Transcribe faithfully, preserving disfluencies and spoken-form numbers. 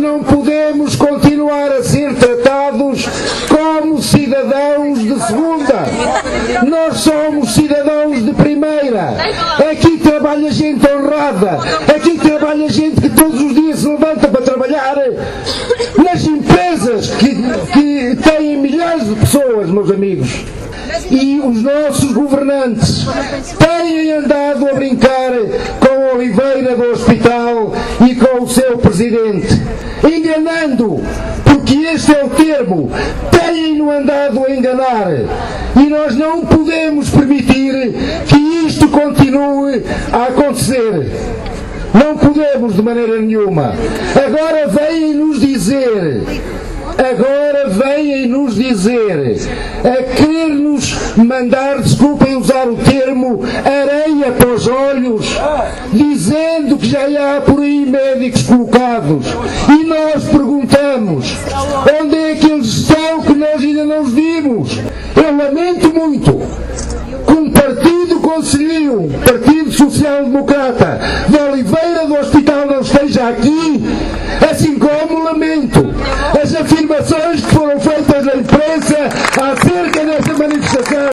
não podemos continuar a ser tratados como cidadãos de segunda. Nós somos cidadãos de primeira. Aqui trabalha gente honrada. Aqui trabalha gente que todos os dias se levanta para trabalhar nas empresas que, que têm milhares de pessoas, meus amigos. E os nossos governantes têm andado a brincar com a Oliveira do Hospital e com o seu presidente, enganando, porque este é o termo, têm-no andado a enganar. E nós não podemos permitir que isto continue a acontecer. Não podemos de maneira nenhuma. Agora vêm nos dizer... Agora vêm nos dizer, a querer-nos mandar, desculpem usar o termo, areia para os olhos, dizendo que já há por aí médicos colocados. E nós perguntamos, onde é que eles estão que nós ainda não os vimos? Eu lamento muito que um partido conselheiro, Partido Social Democrata, de Oliveira do Hospital, não esteja aqui